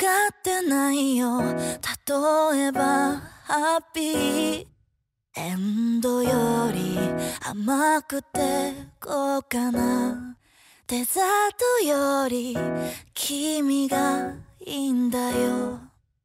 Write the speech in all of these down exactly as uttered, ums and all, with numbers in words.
ってないよ。例えばハッピーエンドより甘くて豪華なデザートより君がいいんだよ。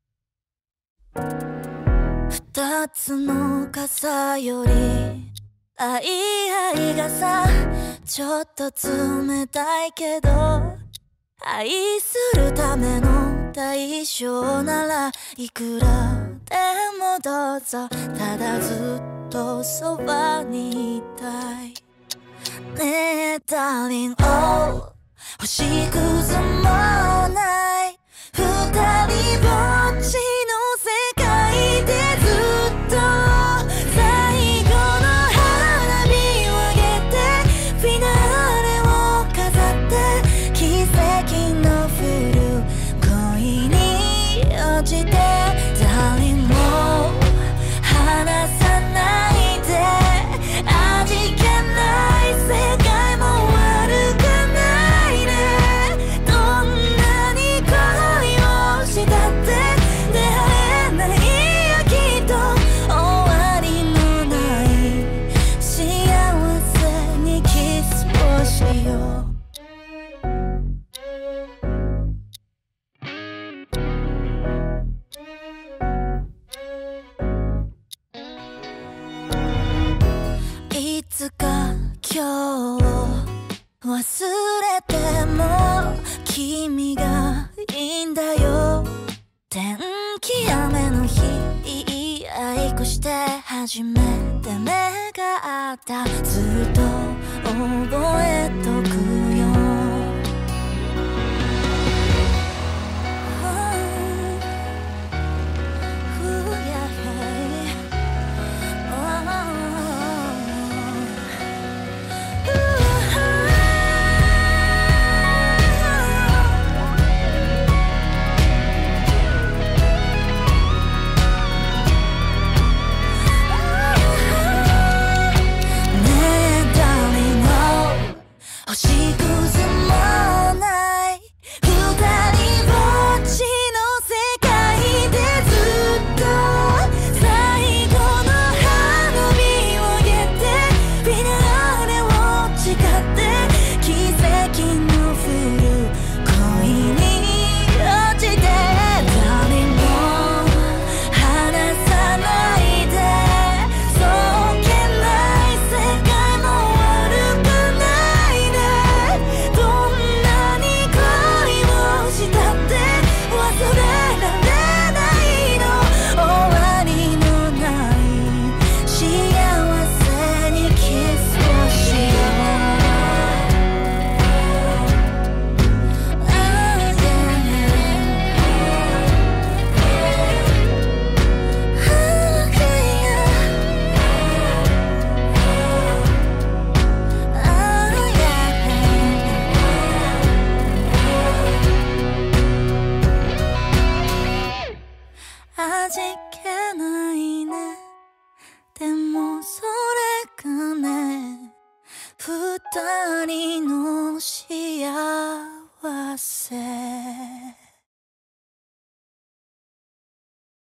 二つの傘より愛愛がさ、ちょっと冷たいけど愛するための代償ならいくらでもどうぞ。ただずっとそばにいたいねえダーリン。oh 星屑もない二人ぼっちの世界でずっと最後の花火を上げてフィナーレを飾って奇跡の降る恋に落ちてダーリンもう離さないで。味気ない世界も悪くないね。どんなに恋をしたって出会えないよきっと。終わりのない幸せにキスをしよう。いつか今日忘れても君がいいんだよ。天気雨の日いい愛くして初めて目が合った。ずっと覚えとくよ。星屑もない二人ぼっちの世界でずっと最後の花火を上げてフィナーレを誓って奇跡の降る恋に落ちて誰も離さないで。そっけない世界も悪くないね。どんなに恋をしたって忘れられないの。終わりのない幸せにキスをしよう。ああ味気ないね。でもそれがね二人の幸せ。